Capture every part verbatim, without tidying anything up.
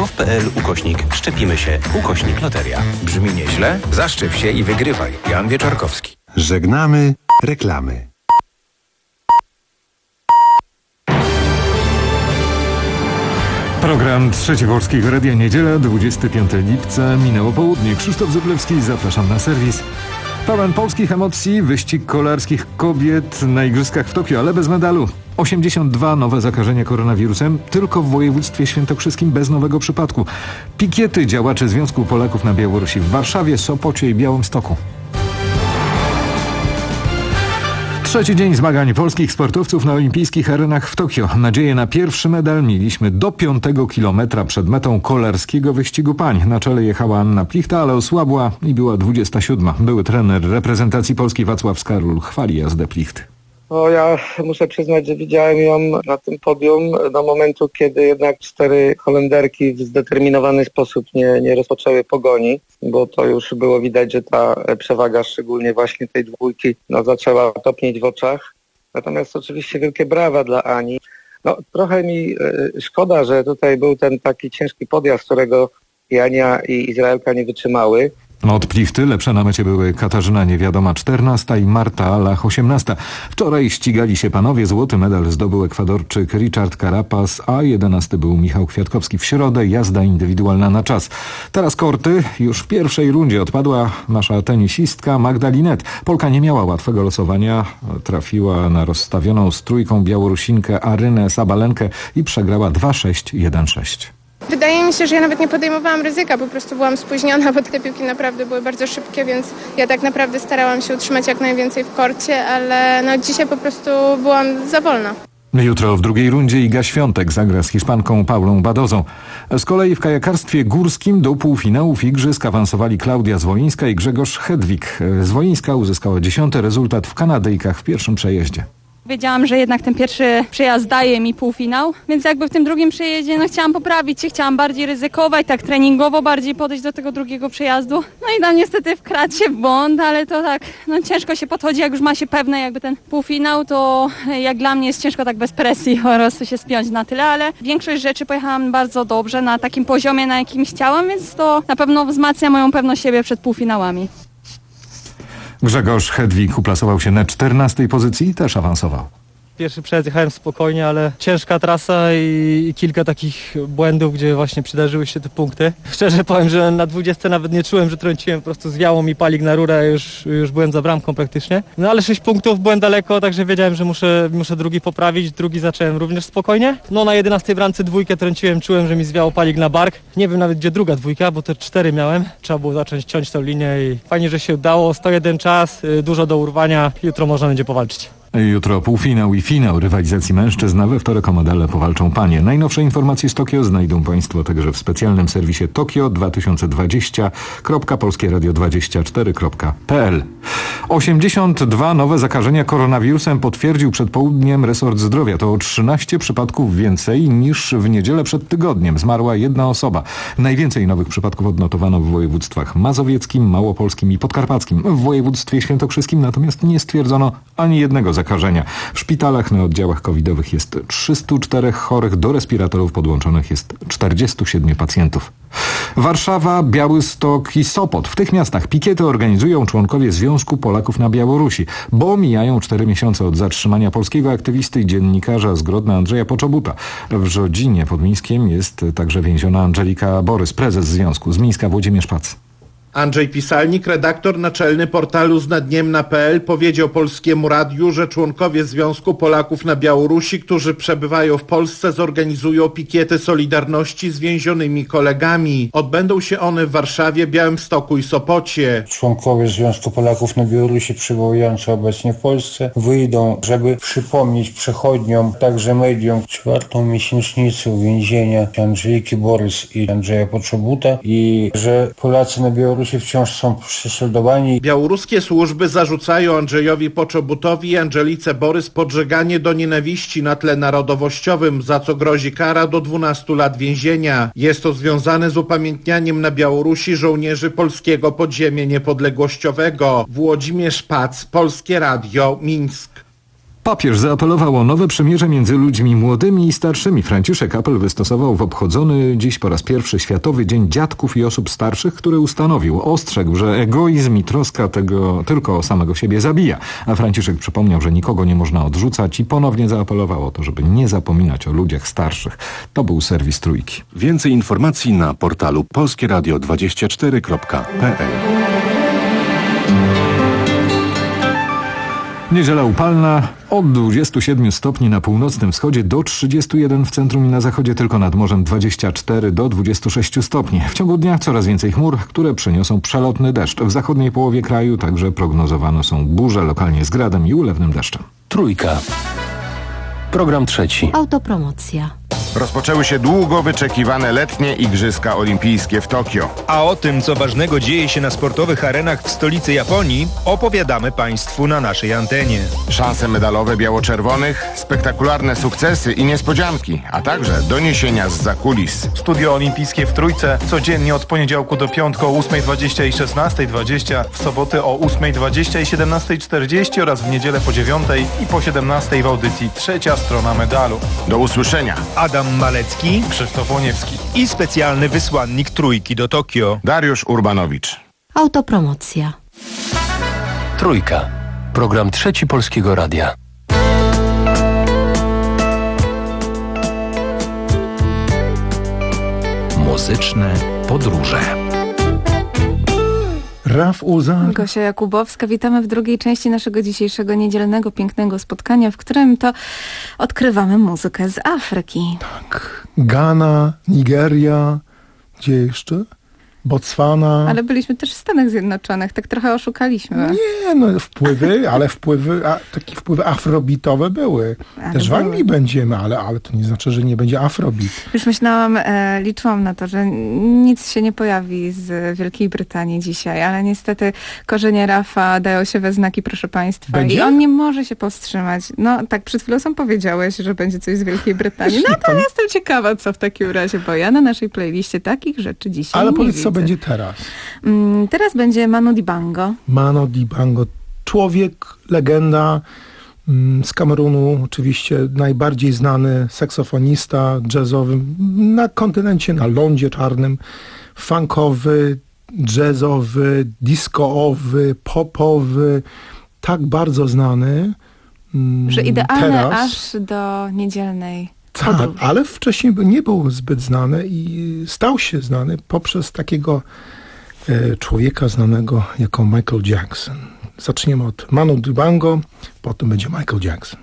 gov.pl ukośnik szczepimy się ukośnik loteria. Brzmi nieźle? Zaszczep się i wygrywaj. Jan Wieczorkowski. Żegnamy reklamy. Program Trzeci Polskiego Radia, niedziela, dwudziestego piątego lipca, minęło południe. Krzysztof Zyblewski, zapraszam na serwis. Pełen polskich emocji, wyścig kolarskich kobiet na Igrzyskach w Tokio, ale bez medalu. osiemdziesiąt dwa nowe zakażenia koronawirusem, tylko w województwie świętokrzyskim bez nowego przypadku. Pikiety działaczy Związku Polaków na Białorusi w Warszawie, Sopocie i Białymstoku. Trzeci dzień zmagań polskich sportowców na olimpijskich arenach w Tokio. Nadzieję na pierwszy medal mieliśmy do piątego kilometra przed metą kolarskiego wyścigu pań. Na czele jechała Anna Plichta, ale osłabła i była dwudziesta siódma. Były trener reprezentacji Polski Wacław Skarul chwali jazdę Plichty. No ja muszę przyznać, że widziałem ją na tym podium do momentu, kiedy jednak cztery Holenderki w zdeterminowany sposób nie, nie rozpoczęły pogoni, bo to już było widać, że ta przewaga, szczególnie właśnie tej dwójki, no, zaczęła topnieć w oczach. Natomiast oczywiście wielkie brawa dla Ani. No trochę mi e, szkoda, że tutaj był ten taki ciężki podjazd, którego i Ania i Izraelka nie wytrzymały. Od Plichty lepsze na mecie były Katarzyna Niewiadoma czternasta i Marta Lach osiemnasta. Wczoraj ścigali się panowie. Złoty medal zdobył Ekwadorczyk Richard Carapaz, a jedenasty był Michał Kwiatkowski. W środę jazda indywidualna na czas. Teraz korty. Już w pierwszej rundzie odpadła nasza tenisistka Magda Linet. Polka nie miała łatwego losowania. Trafiła na rozstawioną z trójką Białorusinkę Arynę Sabalenkę i przegrała dwa sześć jeden sześć. Wydaje mi się, że ja nawet nie podejmowałam ryzyka, po prostu byłam spóźniona, bo te piłki naprawdę były bardzo szybkie, więc ja tak naprawdę starałam się utrzymać jak najwięcej w korcie, ale no dzisiaj po prostu byłam za wolna. Jutro w drugiej rundzie Iga Świątek zagra z Hiszpanką Paulą Badozą. Z kolei w kajakarstwie górskim do półfinałów igrzysk awansowali Klaudia Zwolińska i Grzegorz Hedwig. Zwolińska uzyskała dziesiąty rezultat w Kanadyjkach w pierwszym przejeździe. Wiedziałam, że jednak ten pierwszy przejazd daje mi półfinał, więc jakby w tym drugim przejeździe no chciałam poprawić się, chciałam bardziej ryzykować, tak treningowo bardziej podejść do tego drugiego przejazdu. No i tam niestety wkradł się w błąd, ale to tak, no ciężko się podchodzi, jak już ma się pewne jakby ten półfinał, to jak dla mnie jest ciężko tak bez presji po prostu się spiąć na tyle, ale większość rzeczy pojechałam bardzo dobrze, na takim poziomie, na jakim chciałam, więc to na pewno wzmacnia moją pewność siebie przed półfinałami. Grzegorz Hedwig uplasował się na czternastej pozycji i też awansował. Pierwszy przejazd jechałem spokojnie, ale ciężka trasa i, i kilka takich błędów, gdzie właśnie przydarzyły się te punkty. Szczerze powiem, że na dwudziestce nawet nie czułem, że trąciłem, po prostu zwiało mi palik na rurę, już, już byłem za bramką praktycznie. No ale sześć punktów, byłem daleko, także wiedziałem, że muszę, muszę drugi poprawić. Drugi zacząłem również spokojnie. No na jedenastej bramce dwójkę trąciłem, czułem, że mi zwiało palik na bark. Nie wiem nawet, gdzie druga dwójka, bo te cztery miałem. Trzeba było zacząć ciąć tą linię i fajnie, że się udało. sto jeden czas, dużo do urwania. Jutro można będzie powalczyć. Jutro półfinał i finał rywalizacji mężczyzn, a we wtorek o medale powalczą panie. Najnowsze informacje z Tokio znajdą państwo także w specjalnym serwisie Tokio dwa tysiące dwadzieścia kropka polskie radio dwadzieścia cztery kropka p l. osiemdziesiąt dwa nowe zakażenia koronawirusem potwierdził przed południem resort zdrowia. To o trzynaście przypadków więcej niż w niedzielę przed tygodniem. Zmarła jedna osoba. Najwięcej nowych przypadków odnotowano w województwach mazowieckim, małopolskim i podkarpackim. W województwie świętokrzyskim natomiast nie stwierdzono ani jednego zakażenia. W szpitalach na oddziałach covidowych jest trzysta cztery chorych, do respiratorów podłączonych jest czterdziestu siedmiu pacjentów. Warszawa, Białystok i Sopot. W tych miastach pikiety organizują członkowie Związku Polaków na Białorusi, bo mijają cztery miesiące od zatrzymania polskiego aktywisty i dziennikarza z Grodna Andrzeja Poczobuta. W Żodzinie pod Mińskiem jest także więziona Angelika Borys, prezes związku. Z Mińska Włodzimierz Pac. Andrzej Pisalnik, redaktor naczelny portalu znadniemna kropka p l, powiedział Polskiemu Radiu, że członkowie Związku Polaków na Białorusi, którzy przebywają w Polsce, zorganizują pikiety solidarności z więzionymi kolegami. Odbędą się one w Warszawie, Białymstoku i Sopocie. Członkowie Związku Polaków na Białorusi przebywający obecnie w Polsce wyjdą, żeby przypomnieć przechodniom, także mediom, czwartą miesięcznicę więzienia Angeliki Borys i Andrzeja Poczobuta i że Polacy na Białorusi wciąż są prześladowani. Białoruskie służby zarzucają Andrzejowi Poczobutowi i Angelice Borys podżeganie do nienawiści na tle narodowościowym, za co grozi kara do dwunastu lat więzienia. Jest to związane z upamiętnianiem na Białorusi żołnierzy polskiego podziemia niepodległościowego. Włodzimierz Pac, Polskie Radio, Mińsk. Papież zaapelował o nowe przymierze między ludźmi młodymi i starszymi. Franciszek apel wystosował w obchodzony dziś po raz pierwszy Światowy Dzień Dziadków i Osób Starszych, który ustanowił. Ostrzegł, że egoizm i troska tego tylko o samego siebie zabija. A Franciszek przypomniał, że nikogo nie można odrzucać i ponownie zaapelował o to, żeby nie zapominać o ludziach starszych. To był serwis Trójki. Więcej informacji na portalu polskie radio dwadzieścia cztery kropka p l. Niedziela upalna, od dwudziestu siedmiu stopni na północnym wschodzie do trzydziestu jeden w centrum i na zachodzie, tylko nad morzem dwadzieścia cztery do dwudziestu sześciu stopni. W ciągu dnia coraz więcej chmur, które przyniosą przelotny deszcz. W zachodniej połowie kraju także prognozowane są burze, lokalnie z gradem i ulewnym deszczem. Trójka. Program trzeci. Autopromocja. Rozpoczęły się długo wyczekiwane letnie Igrzyska Olimpijskie w Tokio. A o tym, co ważnego dzieje się na sportowych arenach w stolicy Japonii, opowiadamy Państwu na naszej antenie. Szanse medalowe biało-czerwonych, spektakularne sukcesy i niespodzianki, a także doniesienia z zakulis. Studio Olimpijskie w Trójce codziennie od poniedziałku do piątku o ósmej dwadzieścia i szesnastej dwadzieścia, w soboty o ósmej dwadzieścia i siedemnastej czterdzieści oraz w niedzielę po dziewiątej i po siedemnastej w audycji Trzecia Strona Medalu. Do usłyszenia. Adam Malecki, Krzysztof Łoniewski i specjalny wysłannik Trójki do Tokio, Dariusz Urbanowicz. Autopromocja. Trójka. Program trzeci Polskiego Radia. Muzyczne podróże. Raf Uza. Gosia Jakubowska. Witamy w drugiej części naszego dzisiejszego niedzielnego, pięknego spotkania, w którym to odkrywamy muzykę z Afryki. Tak. Ghana, Nigeria, gdzie jeszcze? Botswana. Ale byliśmy też w Stanach Zjednoczonych, tak trochę oszukaliśmy. Nie, no wpływy, ale wpływy, a, takie wpływy afrobitowe były. Ale też były. W Anglii będziemy, ale, ale to nie znaczy, że nie będzie afrobit. Już myślałam, e, liczyłam na to, że nic się nie pojawi z Wielkiej Brytanii dzisiaj, ale niestety korzenie Rafa dają się we znaki, proszę Państwa. Będzie? I on nie może się powstrzymać. No tak, przed chwilą sam powiedziałeś, że będzie coś z Wielkiej Brytanii. No to jestem ciekawa, co w takim razie, bo ja na naszej playliście takich rzeczy dzisiaj ale nie powiedz, widzę. Co będzie teraz? Mm, teraz będzie Manu Dibango. Manu Dibango. Człowiek, legenda mm, z Kamerunu, oczywiście najbardziej znany saksofonista jazzowy na kontynencie, na lądzie czarnym, funkowy, jazzowy, disco-owy, popowy, tak bardzo znany. Mm, że idealny teraz. Aż do niedzielnej. Tak, ale wcześniej nie był zbyt znany i stał się znany poprzez takiego e, człowieka znanego jako Michael Jackson. Zaczniemy od Manu Dibango, potem będzie Michael Jackson.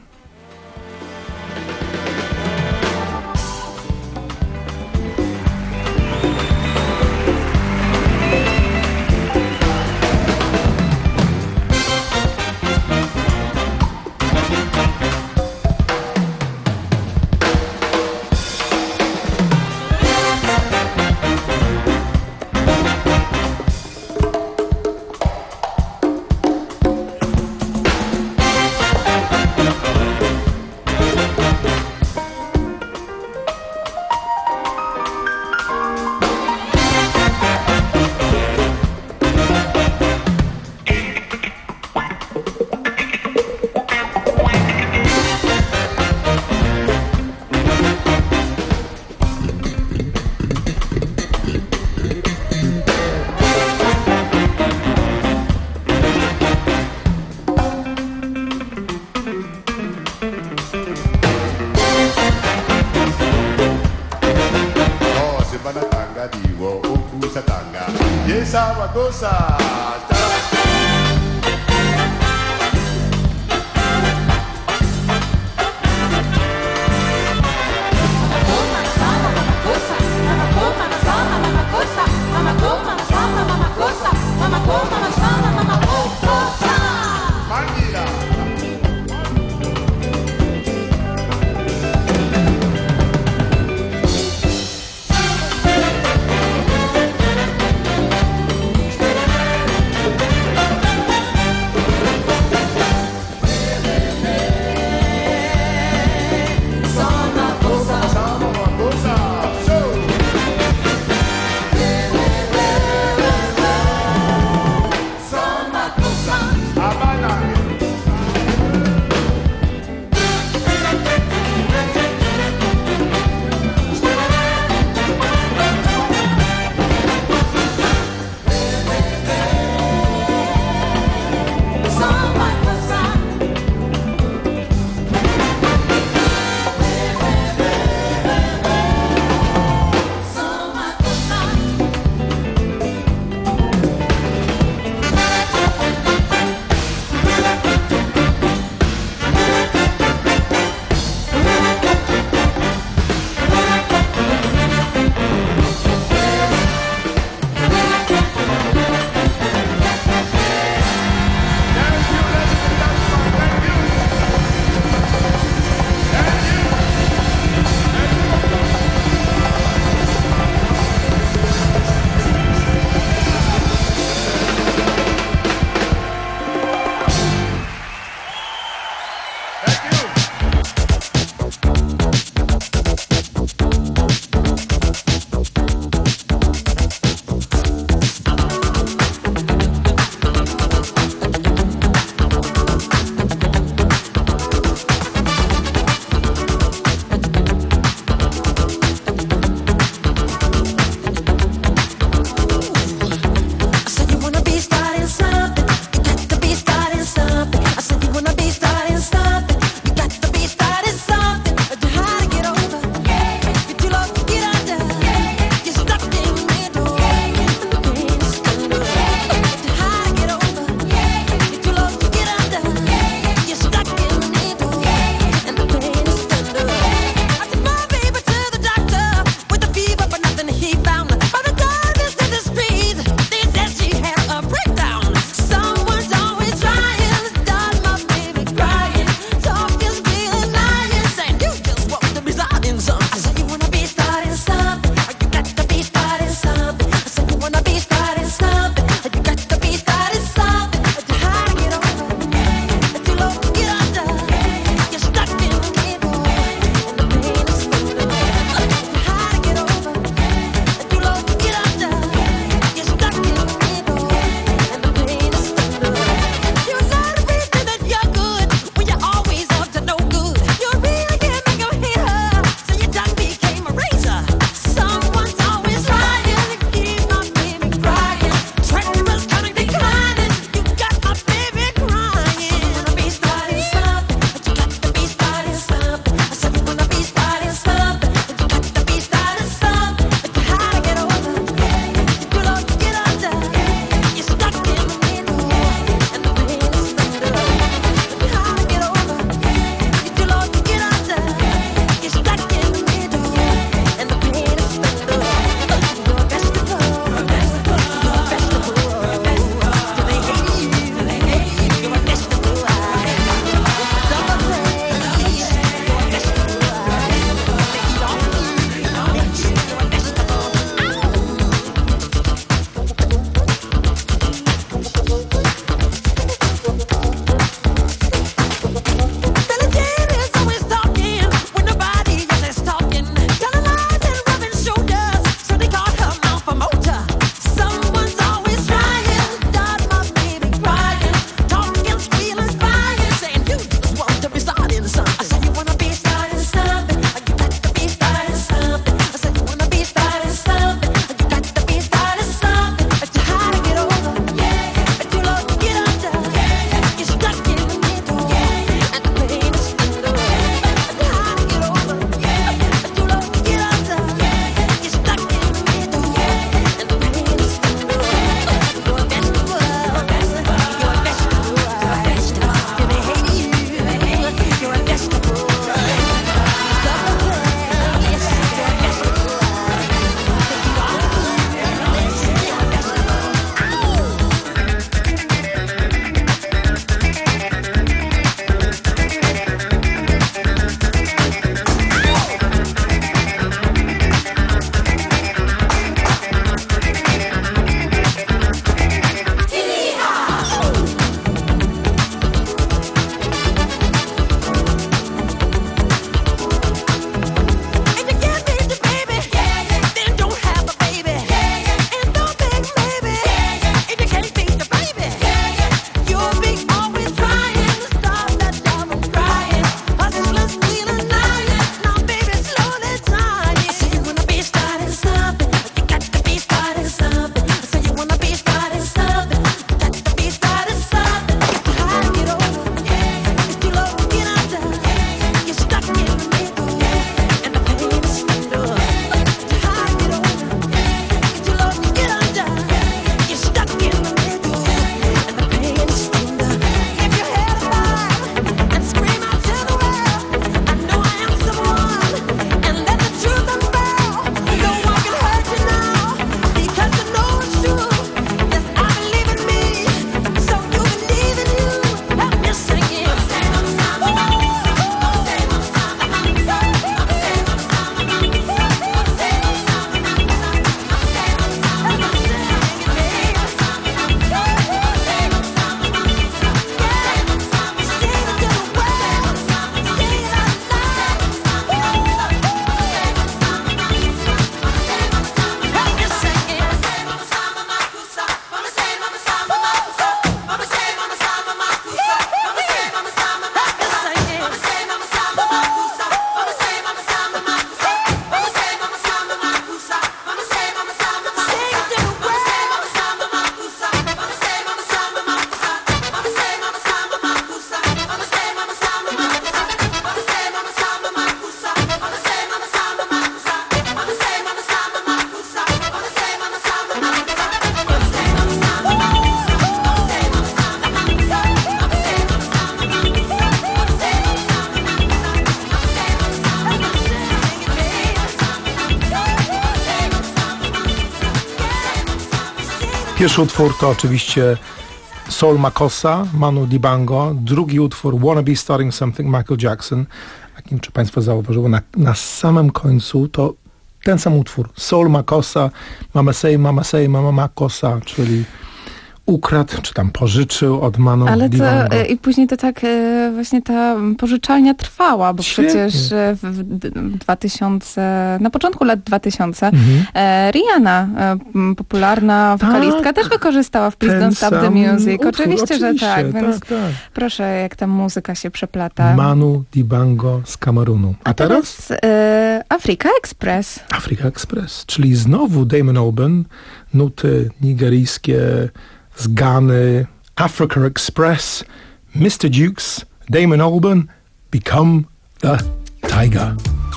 Pierwszy utwór to oczywiście Soul Makossa, Manu Dibango. Drugi utwór Wanna Be Starting Something, Michael Jackson. Jak nie czy Państwo zauważyło, na, na samym końcu to ten sam utwór. Soul Makossa, Mama Say, Mama Say, Mama Makossa, czyli ukradł, czy tam pożyczył od Manu Ale to, Dibango. i później to tak e, właśnie ta pożyczalnia trwała, bo Świetnie. przecież e, w, w dwa tysiące, na początku lat dwa tysiące Mhm. e, Rihanna, e, m, popularna wokalistka, Tak. też wykorzystała w Please Ten Don't Stop the sam Music. utwór, Oczywiście, że oczywiście, tak, więc tak, tak. proszę, jak ta muzyka się przeplata. Manu Dibango z Kamerunu. A teraz? Teraz e, Afrika Express. Afrika Express, czyli znowu Damon Albarn, nuty nigeryjskie z Gany, Africa Express, mister Dukes, Damon Albarn, Become the Tiger.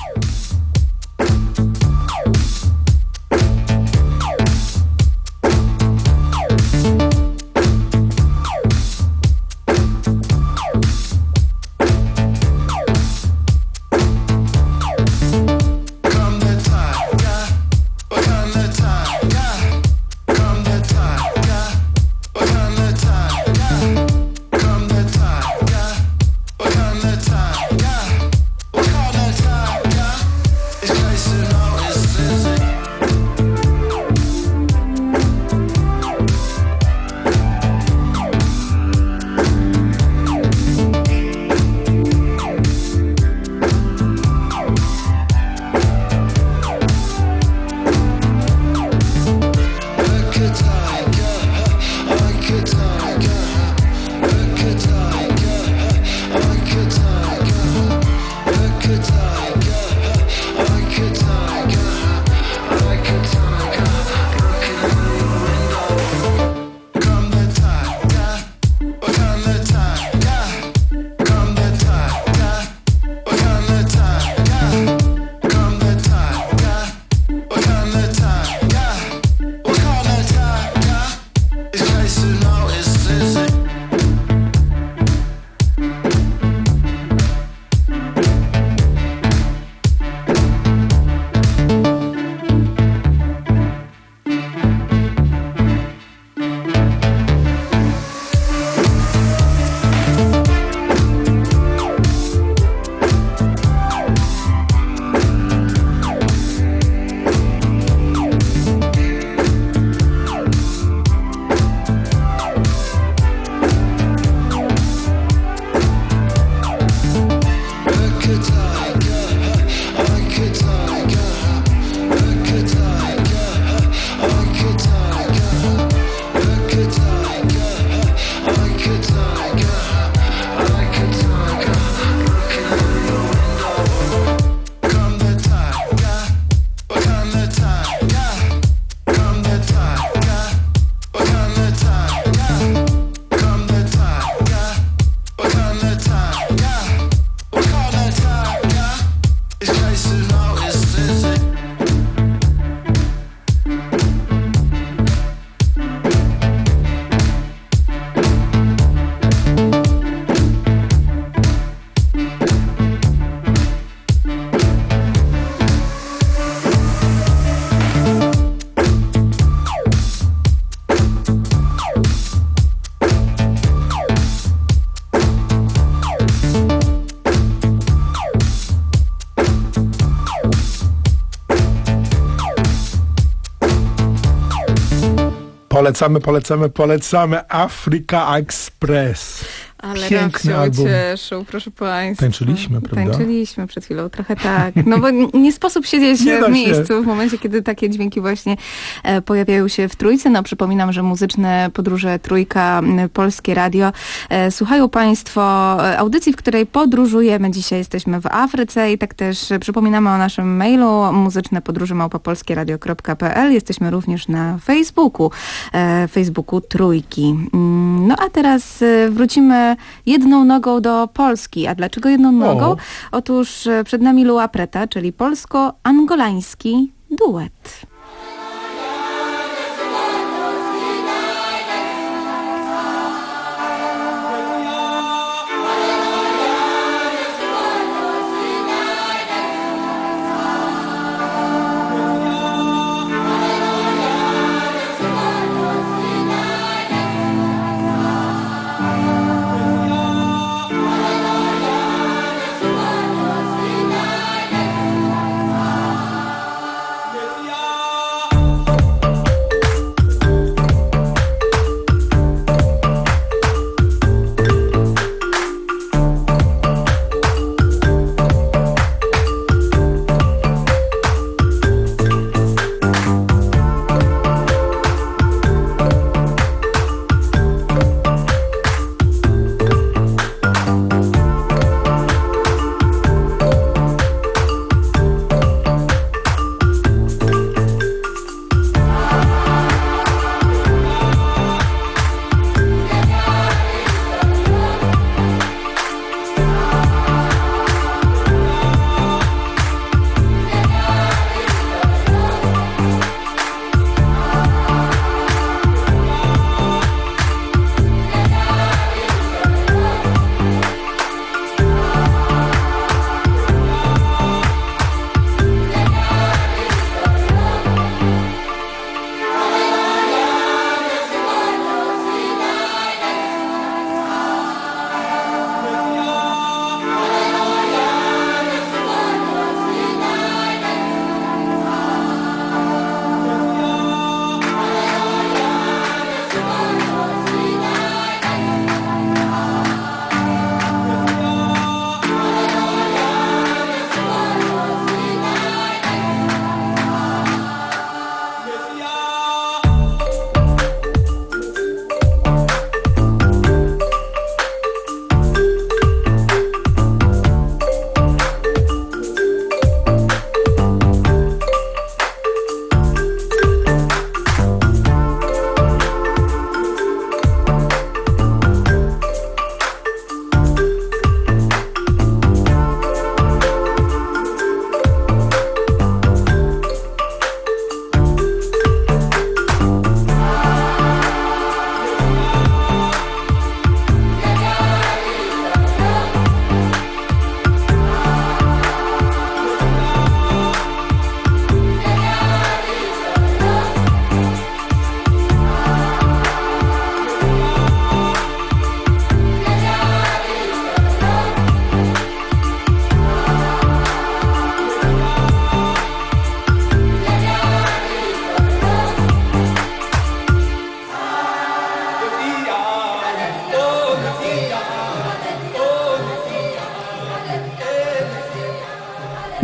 Polecamy, polecamy, polecamy Afrika Express. Ale Piękny Raf się album. ucieszył, proszę Państwa. Tańczyliśmy, prawda? Tańczyliśmy przed chwilą, trochę tak. No bo nie sposób siedzieć Nie da w się. miejscu w momencie, kiedy takie dźwięki właśnie e, pojawiają się w Trójce. No przypominam, że muzyczne podróże Trójka, m, Polskie Radio. E, słuchają Państwo e, audycji, w której podróżujemy. Dzisiaj jesteśmy w Afryce i tak też e, przypominamy o naszym mailu muzyczne podróże małpa polskieradio kropka p l. Jesteśmy również na Facebooku, e, Facebooku Trójki. Mm, No a teraz e, wrócimy jedną nogą do Polski. A dlaczego jedną nogą? O. Otóż e, przed nami Lua Preta, czyli polsko-angolański duet. Hallelujah.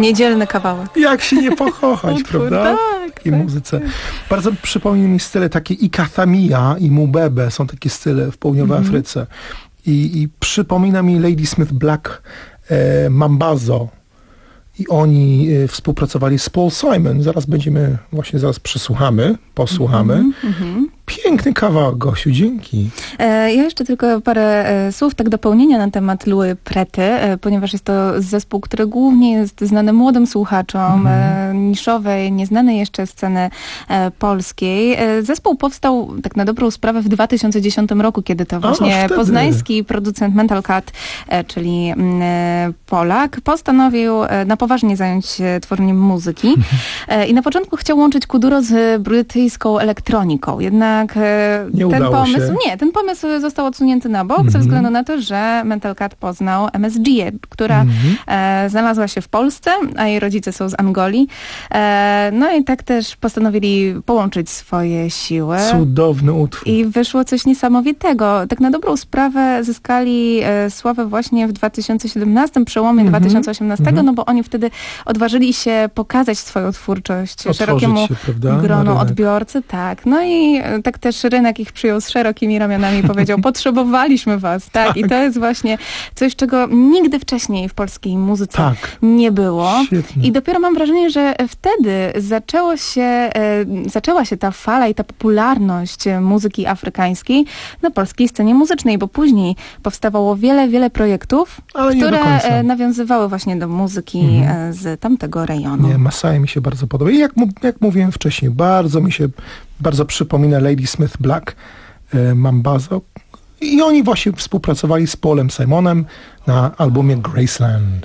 Niedzielny kawałek. Jak się nie pokochać, prawda? Tak, I tak, muzyce. tak. Bardzo przypomina mi style takie i Kathamia, i Mubebe, są takie style w południowej Mhm. Afryce. I, I przypomina mi Ladysmith Black, e, Mambazo. I oni e, współpracowali z Paul Simon. Zaraz będziemy, właśnie zaraz przesłuchamy, posłuchamy. Mhm, mhm. Piękny kawałek, Gosiu, dzięki. E, Ja jeszcze tylko parę e, słów tak dopełnienia na temat Louis Prety, e, ponieważ jest to zespół, który głównie jest znany młodym słuchaczom e, niszowej, nieznanej jeszcze sceny e, polskiej. E, Zespół powstał tak na dobrą sprawę w dwa tysiące dziesiątym roku, kiedy to właśnie wtedy. poznański producent Mental Cat, e, czyli mm, e, Polak, postanowił e, na poważnie zająć się tworzeniem muzyki. E, I na początku chciał łączyć kuduro z brytyjską elektroniką. Jednak e, Nie ten udało pomysł, się. nie, ten pomysł został odsunięty na bok, Mhm. ze względu na to, że Mental Cat poznał M S G, która Mhm. e, znalazła się w Polsce, a jej rodzice są z Angolii. E, no i tak też postanowili połączyć swoje siły. Cudowny utwór. I wyszło coś niesamowitego. Tak na dobrą sprawę zyskali e, sławę właśnie w dwa tysiące siedemnastym, przełomie Mhm. dwa tysiące osiemnastego, Mhm. no bo oni wtedy odważyli się pokazać swoją twórczość Otworzyć szerokiemu się, prawda, na gronu rynek. odbiorcy. Tak. No i e, tak też rynek ich przyjął z szerokimi ramionami i powiedział, potrzebowaliśmy was. Tak. I to jest właśnie coś, czego nigdy wcześniej w polskiej muzyce Tak. nie było. Świetnie. I dopiero mam wrażenie, że wtedy zaczęło się, e, zaczęła się ta fala i ta popularność e, muzyki afrykańskiej na polskiej scenie muzycznej, bo później powstawało wiele, wiele projektów, Ale nie do które końca. e, nawiązywały właśnie do muzyki Mhm. e, z tamtego rejonu. Nie, Masai mi się bardzo podoba. I jak, mu- jak mówiłem wcześniej, bardzo mi się, bardzo przypomina Ladysmith Black, e, Mambazo. I oni właśnie współpracowali z Paulem Simonem na albumie Graceland.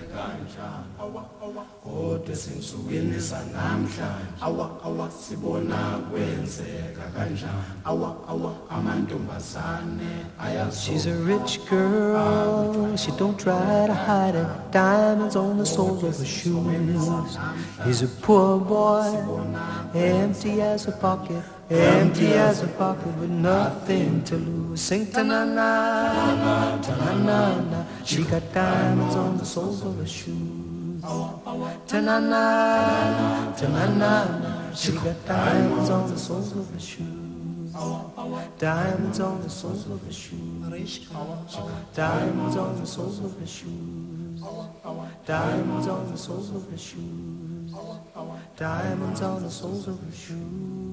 She's a rich girl, she don't try to hide it. Diamonds on the soles of her shoes. He's a poor boy, empty as a pocket, empty as a pocket with nothing to lose. Sing ta-na-na, ta-na-na-na. She got diamonds on the soles of her shoes. Ta-na-na, ta-na-na-na. She got diamonds on the soles of her shoes. Diamonds on the soles of her shoes. Diamonds on the soles of her shoes. Diamonds on the soles of her shoes. Diamonds on the soles of her shoes.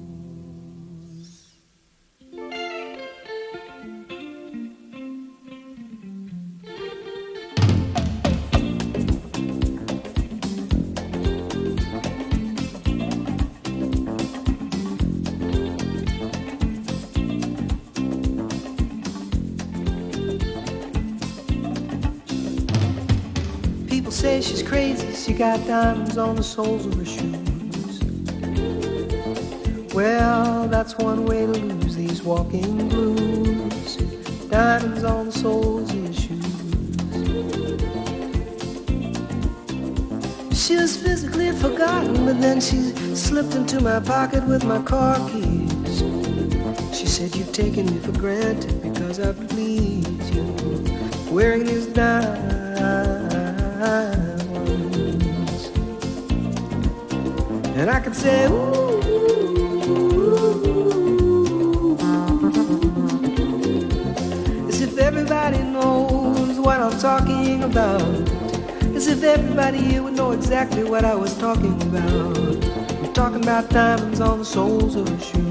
People say she's crazy, she got diamonds on the soles of her shoes. Well, that's one way to lose these walking blues. Diamonds on the soles of your shoes. She was physically forgotten, but then she slipped into my pocket with my car keys. She said, you've taken me for granted because I pleased you, wearing these diamonds. And I could say, ooh, as if everybody knows what I'm talking about. As if everybody here would know exactly what I was talking about. I'm talking about diamonds on the soles of her shoes.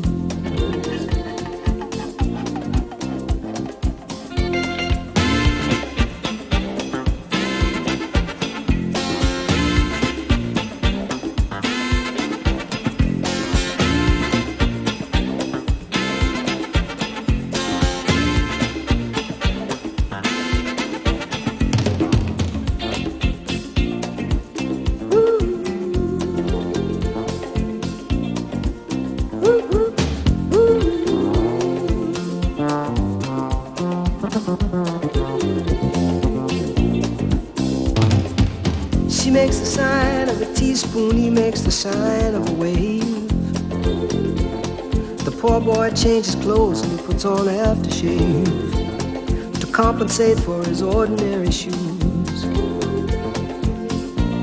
She makes the sign of a teaspoon, he makes the sign of a wave. The poor boy changes clothes and he puts on aftershave to compensate for his ordinary shoes.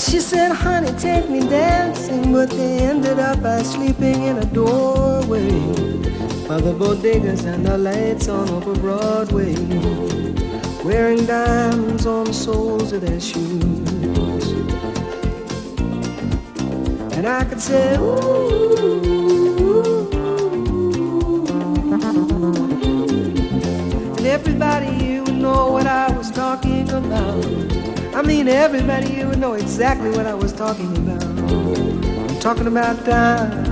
She said, honey, take me dancing, but they ended up by sleeping in a doorway by the bodegas and the lights on over Broadway, wearing diamonds on the soles of their shoes. And I could say, ooh, and everybody here would know what I was talking about. I mean, everybody here would know exactly what I was talking about. I'm talking about time.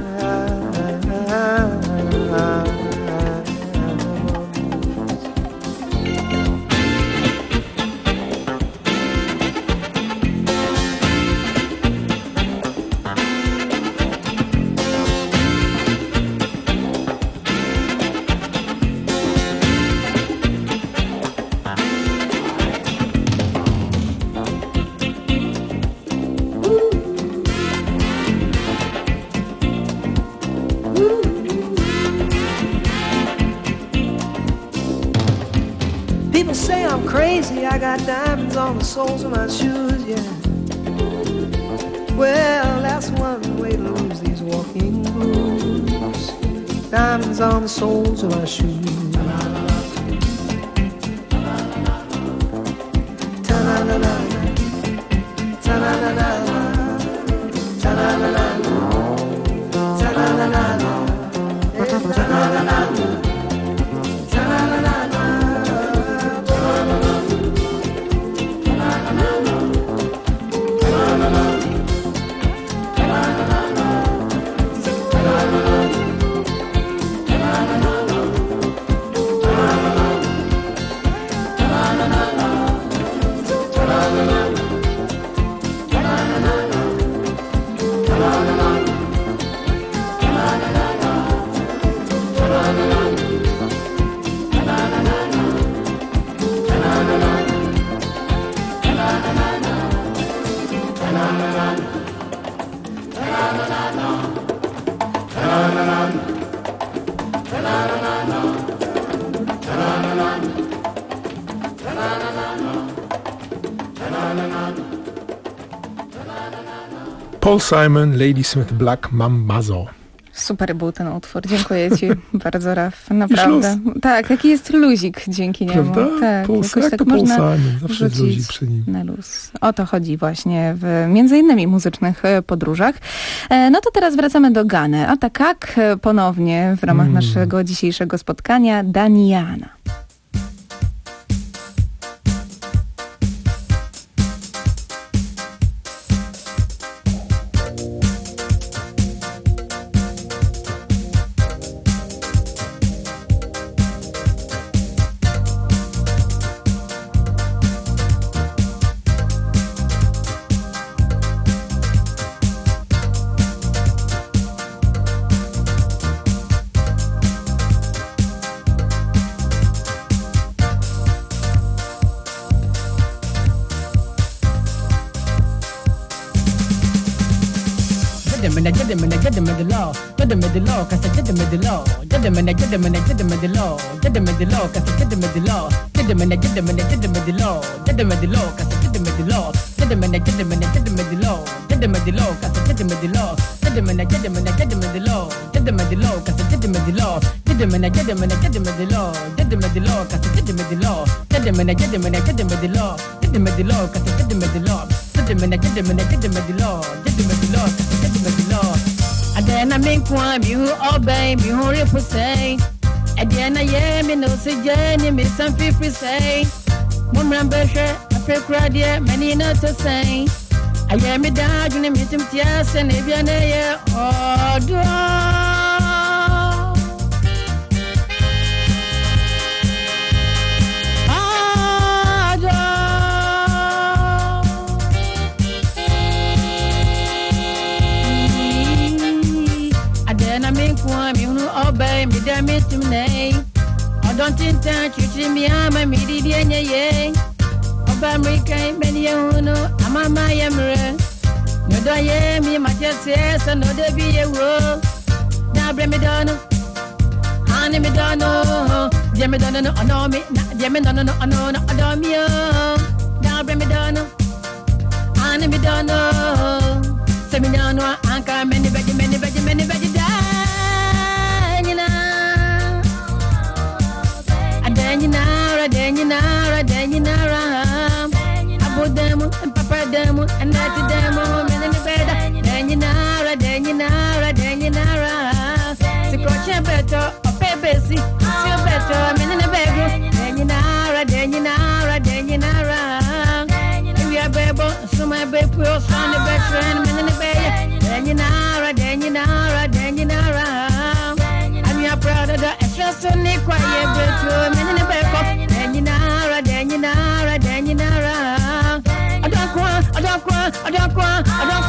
I got diamonds on the soles of my shoes, yeah. Well, that's one way to lose these walking blues. Diamonds on the soles of my shoes. Ta-na-na-na, ta-na-na-na, ta-na-na-na, ta-na-na-na, ta-na-na-na. Paul Simon, Ladysmith Black Mambazo. Super był ten utwór. Dziękuję ci bardzo, Raf. Naprawdę. Tak, taki jest luzik dzięki niemu. Prawda? Tak, Paul, jakoś jak tak to Paul można Simon. Zawsze jest luzik rzucić przy nim. na luz. O to chodzi właśnie w między innymi muzycznych podróżach. No to teraz wracamy do Gany. A tak jak ponownie w ramach Mm. naszego dzisiejszego spotkania Daniana. Get them in the get them in the law, get them in the law, cause I get them in the law, get them in the get them in the get them in the law, get them in the law, cause I get them in the law, get them in the get them in the get them in the law, get them in the law, cause I get them in the law, get them in the get them in the get them in the law, get them in the law, cause I get them in the law, get them in the get them in the get them in the law, get them in the law, cause I get them in the law, get them in the get them in the get them in the law, get them in the law, cause I get them in the law, get them in the get them in the get them in the law, get them in the law, cause I get them in the law, get them in the get them in the get them in the law, get them in the law, cause I get them in the law. Adena min kwa mi hu obey mi hu repu say. Adena ye mi no se jeni mi san fifi say. Mumran beshe ape kradie mani na to say. Aye mi da juni mi tim tia se ne bia na ye odo. Mi unu obey mi da mi tumnei. I don't think that you see me ama mi di di enye ye. Oba America meni ye unu ama ma ye mre. No do ye mi ma jese so no de bi ye wo. Na bre mi dono. Ani mi dono. Je mi dono no ono mi na je mi dono no ono no odo mi yo. Na bre mi dono. and me don't know. Say me don't know, anchor many veggie, many veggie, many veggie die, you know. And then you know, then you know, then you know, I put them and papa them and that them, and in the bed, then you know, then you know, then you know. The coach better, a baby, see, feel better, I'm in the bedroom, then you know, then you know, then you know. So my baby will sound the best friend, I'm in the bed. Then you know, then you know, then you know. I'm your brother, the extra sunny quiet, but I'm in the bed. Then you know, then you know, then you know. I don't want, I don't want, I don't want, I don't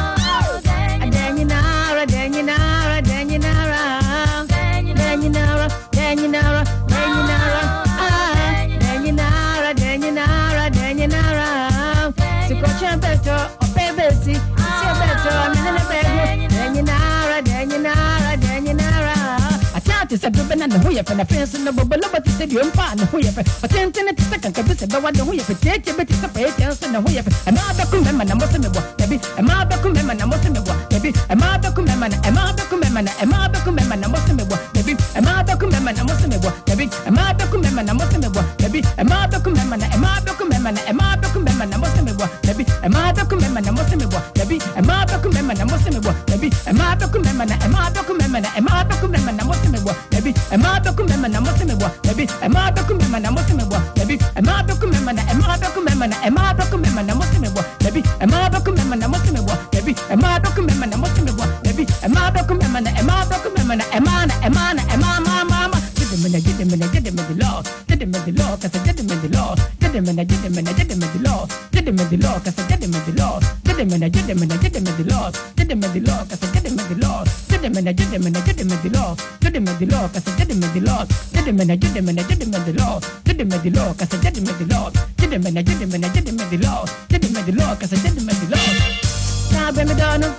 want. Then you know, then you know, then you know. Then you know, then you know, then you know. Then you know, then you know, then you know. Si coach better, oh baby, si si better, I'm in the bedroom. Then you know, then you know, then you know. I can't say do banana who you for the fence in the bubble, but to say you pan who you for. But ten minutes second can be said, but what who you for take your bit of patience and who you for. I'm not a common, I'm not a boy, baby. I'm not a common, I'm not a boy, baby. I'm not a common, I'm not a common, I'm not a common, I'm not a boy, baby. I'm not a common, I'm not a boy, baby. I'm not a common, I'm not a boy, baby. I'm not a common, I'm not a common, I'm not a common, I'm not a boy. Baby, am I back me man, I'm not me boy. Baby, am I back me man, I'm not me boy. Baby, am I back me man, am I back me man, am I back me man, I'm not me boy. Baby, am I back me man, I'm not me boy. Baby, am I back me man, I'm not me boy. Baby, am I back me man, am I back me man, am I back me man, I'm not me boy. Baby, am I back me man, I'm not me boy. Baby, am I back me man, I'm not me boy. Baby, am I back me man, am I back me man, am I, am I, am I, mama. Get them in, get them in, get them in the law. Get them in the law, cause I get them in the law. Get them in, get them in, get them in the law. Get them in the law, cause I get them in the law. Get them in, get them in, get them in the law. Get them in the law, cause I get them in the law. Get them in, get them in, get them in the law. Get them in the law, cause I get them in the law. Get them in, get them in, get them in the law. Get them in the law, cause I get them in the law. Get them in, get them in, get them in the law. Get them in the law, cause I get them in the law. Now, baby, don't know.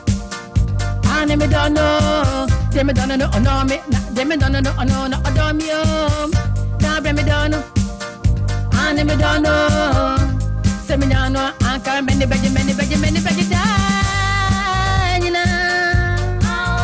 I never don't know. They me don't know, no me. They me don't know, no no, I don't me. Now, baby, don't know. I never don't know. Say me don't know. I can't many, many, many, many, many, many die. You know.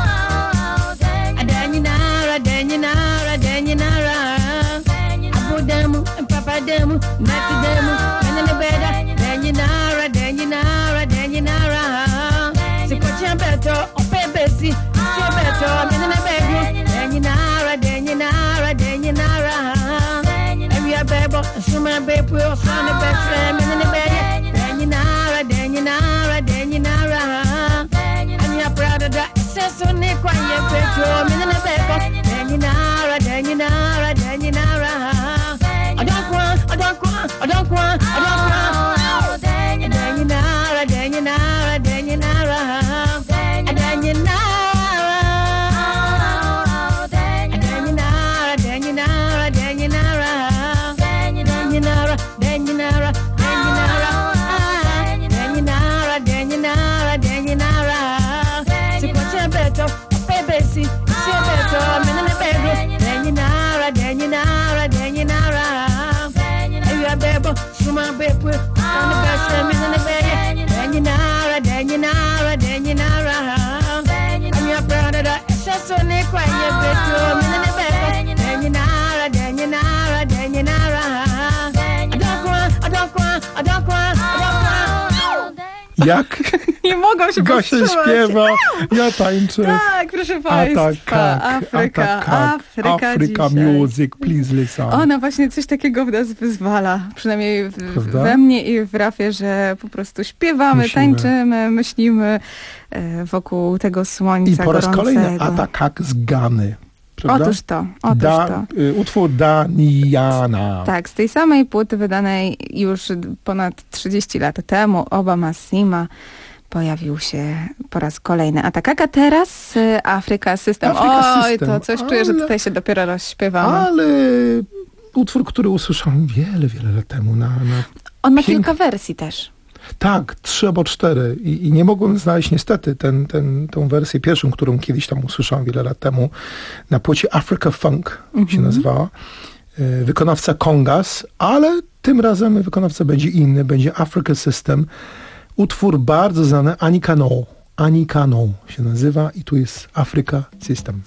And then you know, then you know, then you know. I put them and papa them, not to them, and then the better. Then you know, then you know, then you know. See what you better, oh baby, see you better. I'm in the bedroom. Then you know, then you know, then you know. And we are baby, so my baby will sound the best friend in the bed. Then you know, then you know, then you know. And you're proud of that. It's so neat, quiet bedroom in the bed. Then you know, then you know, then you know. I don't want, I don't want, I don't want, I don't want. Then you know, then you know, then you know. And then you know. And then you know, then you know, then you know. Then you know, then you know, then you know. Then you know, then you know, then you know. See what you better, baby, see, see better. I'm in the bedroom. Then you know, then you know, then you know. And you are baby, so my baby, on the best friend in the bed. Then you know, then you know, then you know. And you're proud of that. It's just so neat, quiet bedroom in the bed. Then you know, then you know, then you know. I don't want, I don't want, I don't want, I don't want. Jak? Nie mogą się Gosia powstrzymać. śpiewa, ja tańczę. Tak, proszę państwa. Atakak, Afryka, atakak, Afryka Africa dzisiaj. music, please listen. Ona właśnie coś takiego w nas wyzwala. Przynajmniej w, Prawda? we mnie i w Rafie, że po prostu śpiewamy, Myślimy. tańczymy, myślimy e, wokół tego słońca I po raz gorącego. kolejny atakak z Gany. Prawda? Otóż to, otóż da, to. y, utwór Daniana. Tak, z tej samej płyty wydanej już ponad trzydzieści lat temu, Obama Sima, pojawił się po raz kolejny Atakaka. Teraz y, Africa System. Africa Oj, System, to coś czuję, że ale- tutaj się dopiero rozśpiewamy. Ale utwór, który usłyszałem wiele, wiele lat temu na... na On ma pięk- kilka wersji też. Tak, trzy albo cztery. I, i nie mogłem znaleźć niestety ten, ten, tą wersję pierwszą, którą kiedyś tam usłyszałem wiele lat temu na płycie Africa Funk Mhm. się nazywała. Y, Wykonawca Kongas, ale tym razem wykonawca będzie inny, będzie Africa System. Utwór bardzo znany, Anikano. Anikano się nazywa i tu jest Africa System.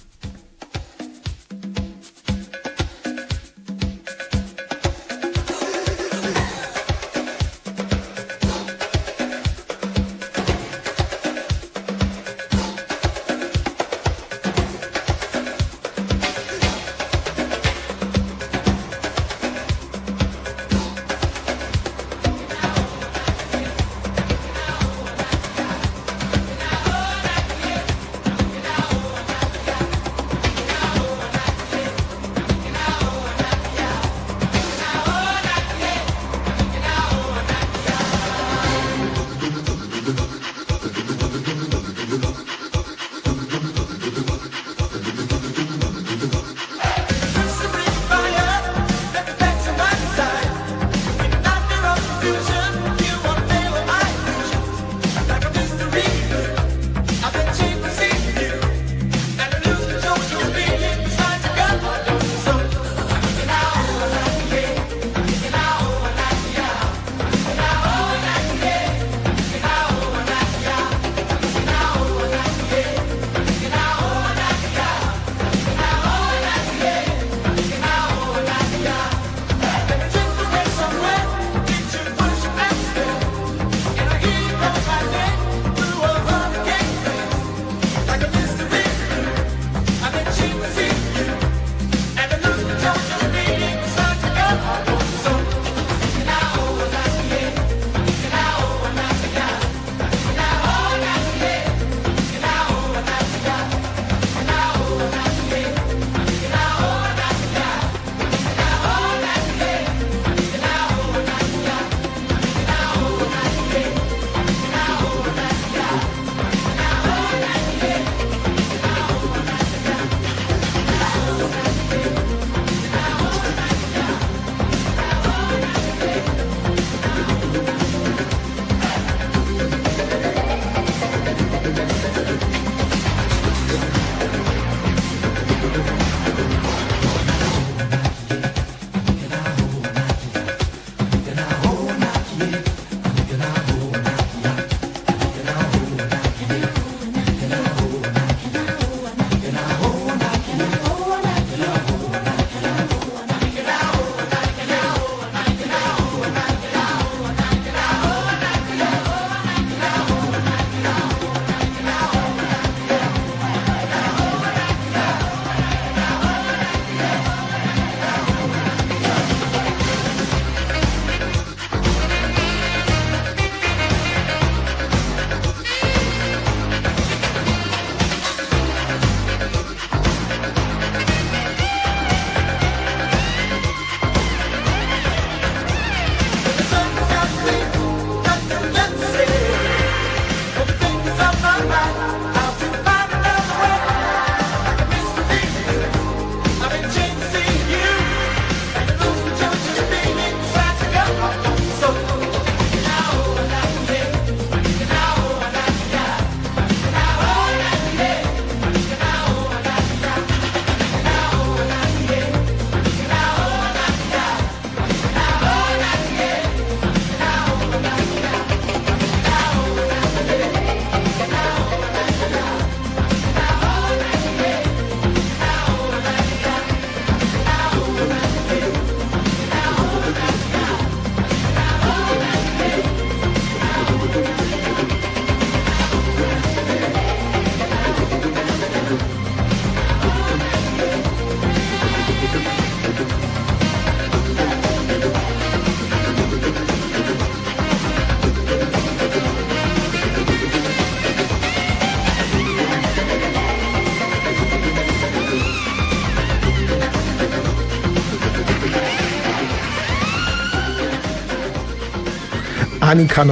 Anikano.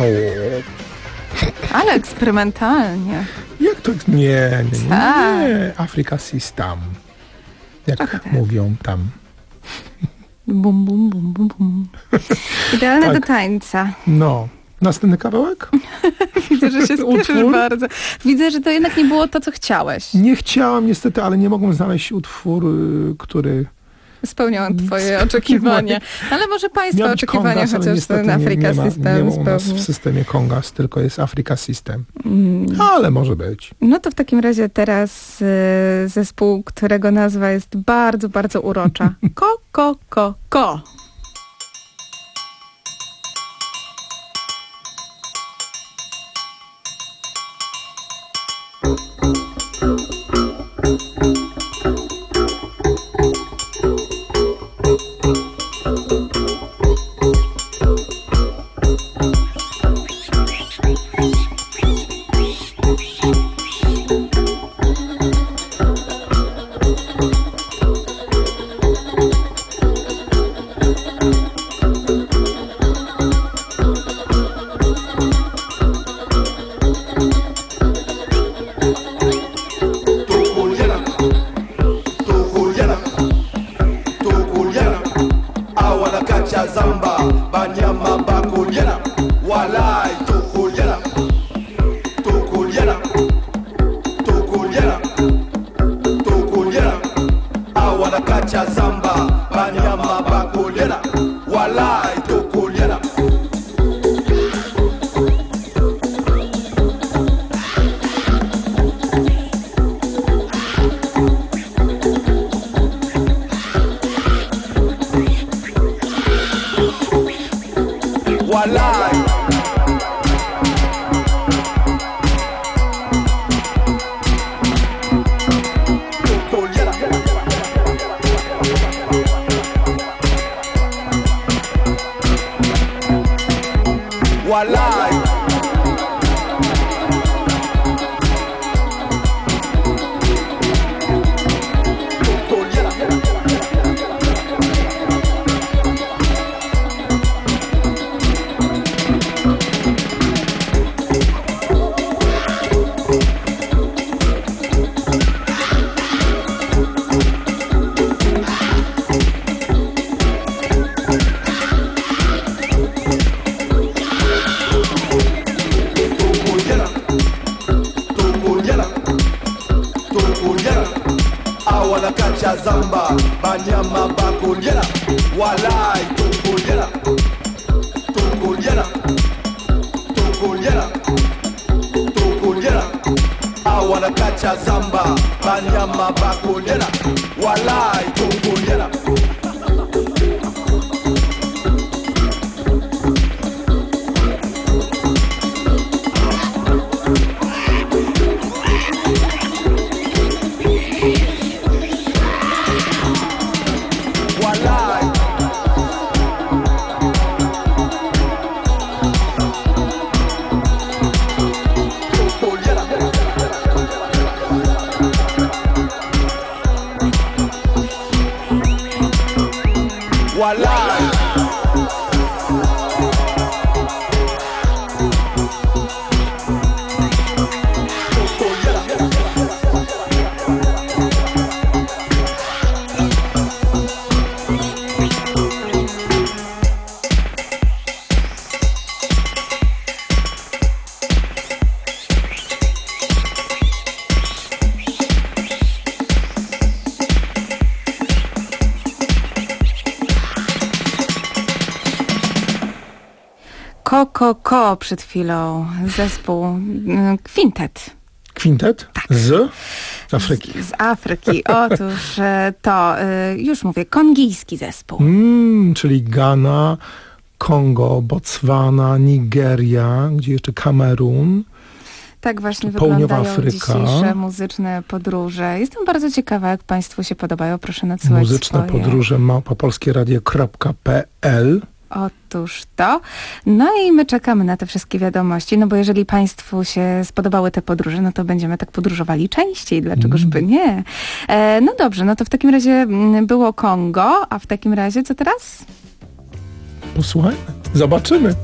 Ale eksperymentalnie. Jak to? Nie, nie, nie. Tak. nie. Africa System. Jak tak, tak. mówią tam. Bum, bum, bum, bum, bum. Idealne tak. do tańca. No. Następny kawałek? Widzę, że się spieszysz bardzo. Widzę, że to jednak nie było to, co chciałeś. Nie chciałam niestety, ale nie mogłem znaleźć utwór, który spełniałam twoje oczekiwania. Ale może państwa oczekiwania, Kongas, chociaż ten Africa nie, nie System ma, nie ma u nas spełni. w systemie Kongas, tylko jest Africa System. Mm. Ale może być. No to w takim razie teraz y, zespół, którego nazwa jest bardzo, bardzo urocza. Ko, ko, ko, ko. Ko, ko, ko przed chwilą zespół y, Kwintet. Kwintet? Tak. Z Afryki. Z, z Afryki. Otóż to, y, już mówię, kongijski zespół. Mm, czyli Ghana, Kongo, Botswana, Nigeria, gdzie jeszcze Kamerun. Tak właśnie Południowa wyglądają Afryka. dzisiejsze muzyczne podróże. Jestem bardzo ciekawa, jak państwu się podobają. Proszę nadsyłać Muzyczne swoje. podróże małpa polskieradio kropka pe el. Otóż to. No i my czekamy na te wszystkie wiadomości, no bo jeżeli państwu się spodobały te podróże, no to będziemy tak podróżowali częściej. Dlaczegoż Mm. by nie? E, no dobrze, no to w takim razie mm, było Kongo, a w takim razie co teraz? Posłuchajmy. Zobaczymy.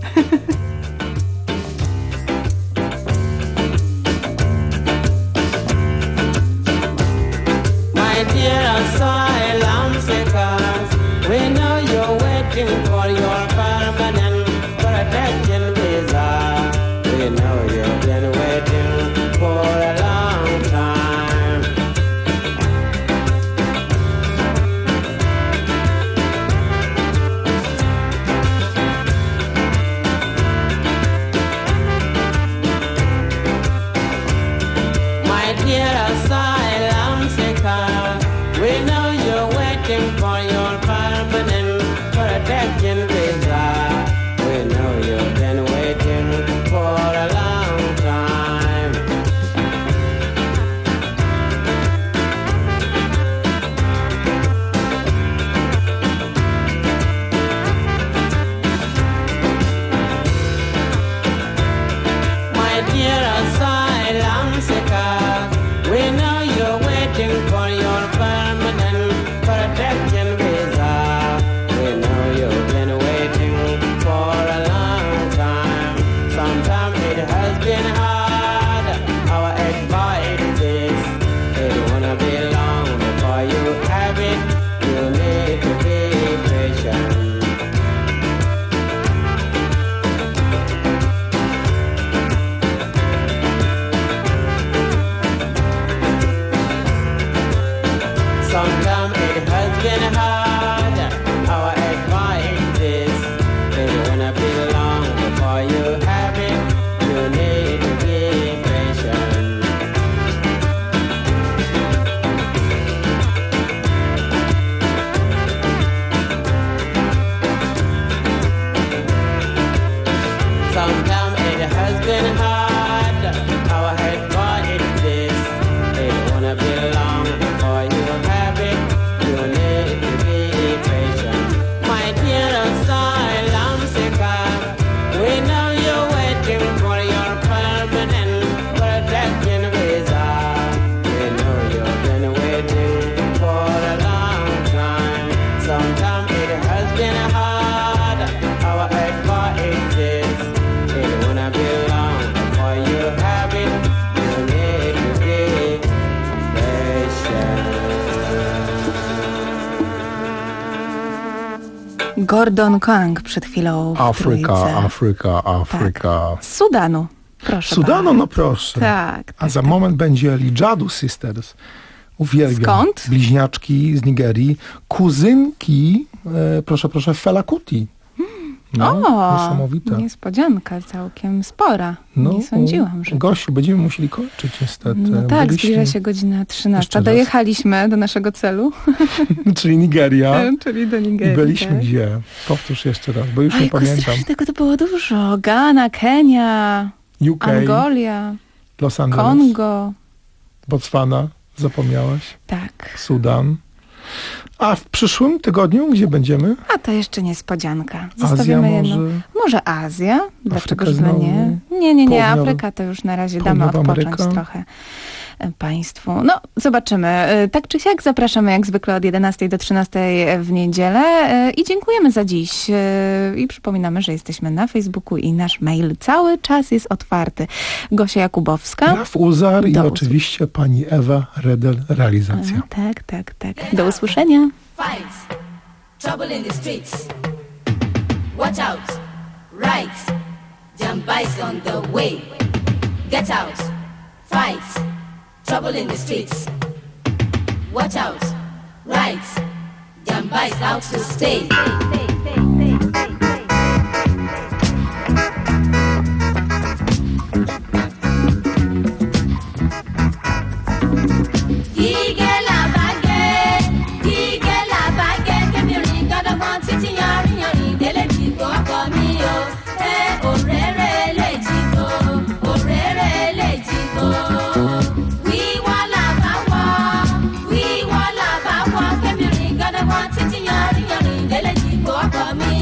My dear asylum seekers, we know you're waiting for your permanent protection visa. We know you've been waiting for a long time. Sometimes it has been hard. Our advice is it won't be long before you have it. You need to be patient. Sometimes it has been hard. Our advice is this. It won't be long before you have it. You need to be patient. My dear asylum seeker, we know you're waiting for your permanent protection visa. We know you've been waiting for a long time. Sometimes it has been hard. Our advice is it won't be long before you have it. You need to be patient. Gordon Kang przed chwilą w Afryka, trójce. Afryka, Afryka. Z Sudanu. Proszę Sudanu, bardzo. no proszę. Tak. A za moment będzie Lijadu Sisters. Uwielbiam. Skąd? Bliźniaczki z Nigerii. Kuzynki, e, proszę, proszę, Fela Kuti. No, O, niesamowite. niespodzianka całkiem spora. No, Nie sądziłam, że... Gosiu, będziemy musieli kończyć niestety. No tak, Byliśmy- zbliża się godzina trzynasta. Jeszcze raz. Dojechaliśmy do naszego celu. Czyli Nigeria. Czyli do I Nigerii. byliśmy tak. gdzie? Powtórz jeszcze raz, bo już nie Ojku, pamiętam. strasznie tego to było dużo. Ghana, Kenia, U K, Angolia, Los Angeles, Kongo. Botswana, zapomniałaś? Tak. Sudan. A w przyszłym tygodniu gdzie będziemy? A to jeszcze niespodzianka. Azja Zostawimy jedno. może? Może Azja? Dlaczego Afryka że znowu? nie? Nie, nie, nie. Południowa- Afryka to już na razie damy Południowa odpocząć Ameryka? trochę e, państwu. No, zobaczymy. E, Tak czy siak zapraszamy jak zwykle od jedenastej do trzynastej w niedzielę e, i dziękujemy za dziś. E, I przypominamy, że jesteśmy na Facebooku i nasz mail cały czas jest otwarty. Gosia Jakubowska. Raf Uzar i Do oczywiście pani Ewa Redel, realizacja. A, tak, tak, tak. Do usłyszenia. Fights, trouble in the streets. Watch out, right, jump bikes on the way. Get out, fight, trouble in the streets. Watch out, right, jump bikes out to stay. Ige la baguette, ige la baguette, que mi ringa da wan titi yari yari dele jiko ako mi o, eh orere le jiko, orere le jiko. We wala bawa, we wala bawa, que mi ringa da wan titi yari yari dele jiko ako mi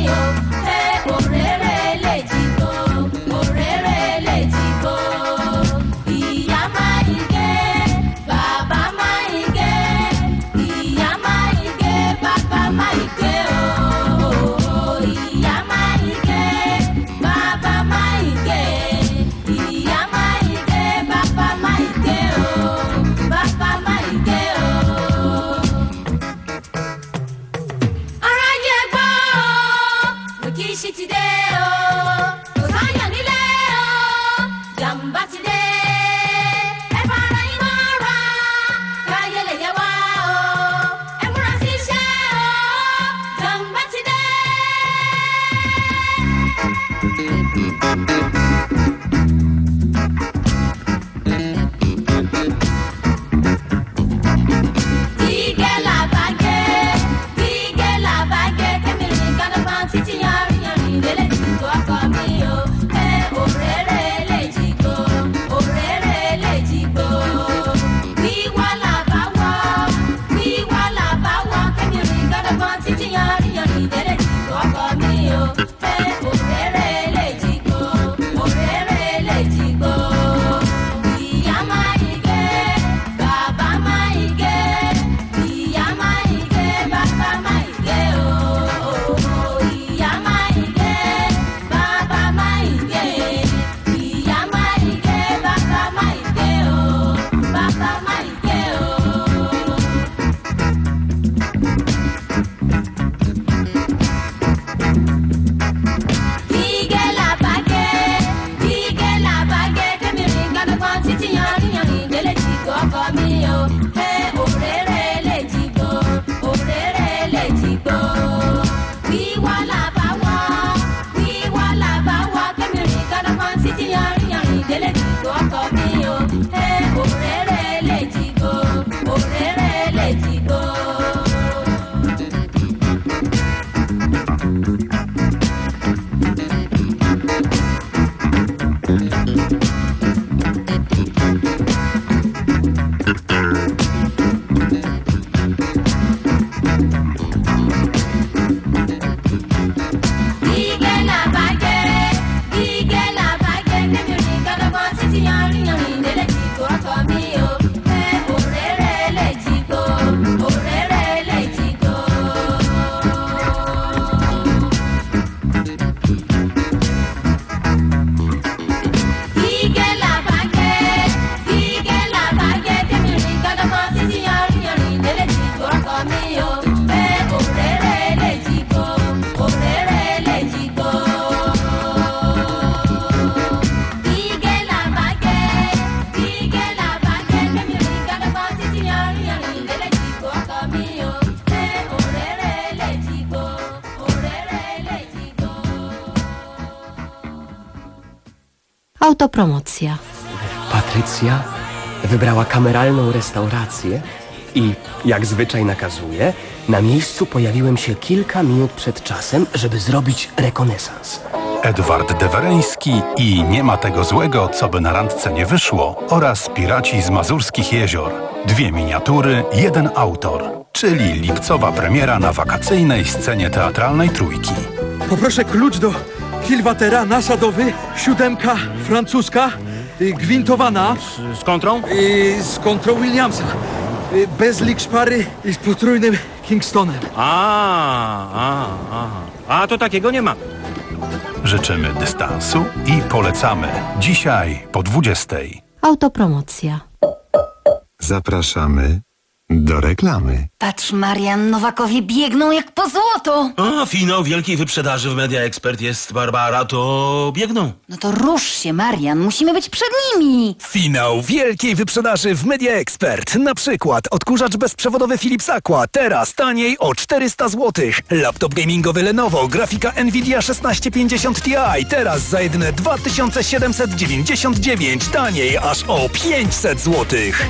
Autopromocja. Patrycja wybrała kameralną restaurację i, jak zwyczaj nakazuje, na miejscu pojawiłem się kilka minut przed czasem, żeby zrobić rekonesans. Edward Dewereński i Nie ma tego złego, co by na randce nie wyszło oraz Piraci z Mazurskich Jezior. Dwie miniatury, jeden autor, czyli lipcowa premiera na wakacyjnej scenie teatralnej Trójki. Poproszę klucz do kilwatera nasadowy, siódemka francuska, y, gwintowana. Z, z kontrą? Y, z kontrą Williamsa. Y, bez lik szpary i z potrójnym Kingstonem. A, a, a. A to takiego nie ma. Życzymy dystansu i polecamy. Dzisiaj po dwudziestej. Autopromocja. Zapraszamy do reklamy. Patrz, Marian, Nowakowie biegną jak po złoto. A, finał wielkiej wyprzedaży w Media Expert jest, Barbara, to biegną. No to rusz się, Marian, musimy być przed nimi. Finał wielkiej wyprzedaży w Media Expert. Na przykład odkurzacz bezprzewodowy Philips Aqua, teraz taniej o czterysta złotych. Laptop gamingowy Lenovo, grafika Nvidia szesnaście pięćdziesiąt Ti, teraz za jedyne dwa tysiące siedemset dziewięćdziesiąt dziewięć, taniej aż o pięćset złotych.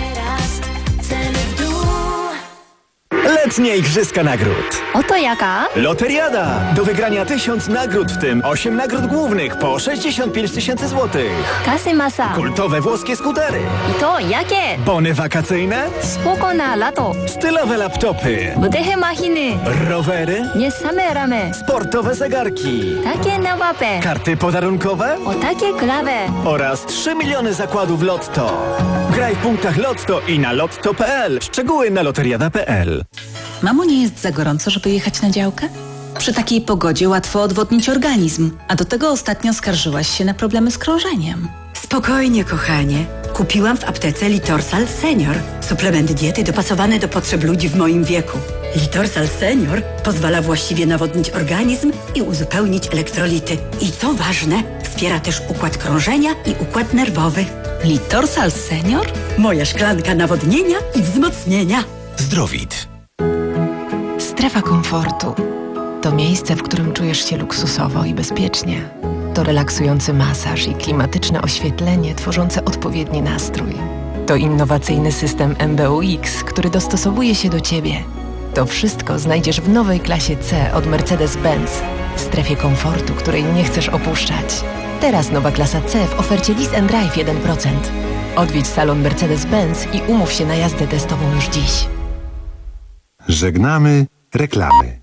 Letnie Igrzyska Nagród. Oto jaka? Loteriada. Do wygrania tysiąc nagród, w tym osiem nagród głównych po sześćdziesiąt pięć tysięcy złotych. Kasy masa. Kultowe włoskie skutery. I to jakie? Bony wakacyjne. Spoko na lato. Stylowe laptopy. Budychy machiny. Rowery. Nie same ramy. Sportowe zegarki. Takie na łapę. Karty podarunkowe. O takie klawę. Oraz trzy miliony zakładów Lotto. Graj w punktach Lotto i na lotto kropka p l. Szczegóły na loteriada kropka p l. Mamo, nie jest za gorąco, żeby jechać na działkę? Przy takiej pogodzie łatwo odwodnić organizm, a do tego ostatnio skarżyłaś się na problemy z krążeniem. Spokojnie, kochanie. Kupiłam w aptece Litorsal Senior. Suplement diety dopasowany do potrzeb ludzi w moim wieku. Litorsal Senior pozwala właściwie nawodnić organizm i uzupełnić elektrolity. I co ważne, wspiera też układ krążenia i układ nerwowy. Litorsal Senior? Moja szklanka nawodnienia i wzmocnienia. Zdrowit. Strefa komfortu to miejsce, w którym czujesz się luksusowo i bezpiecznie. To relaksujący masaż i klimatyczne oświetlenie tworzące odpowiedni nastrój. To innowacyjny system M B U X, który dostosowuje się do Ciebie. To wszystko znajdziesz w nowej klasie C od Mercedes-Benz. W strefie komfortu, której nie chcesz opuszczać. Teraz nowa klasa C w ofercie Lease and Drive jeden procent. Odwiedź salon Mercedes-Benz i umów się na jazdę testową już dziś. Żegnamy reklamy.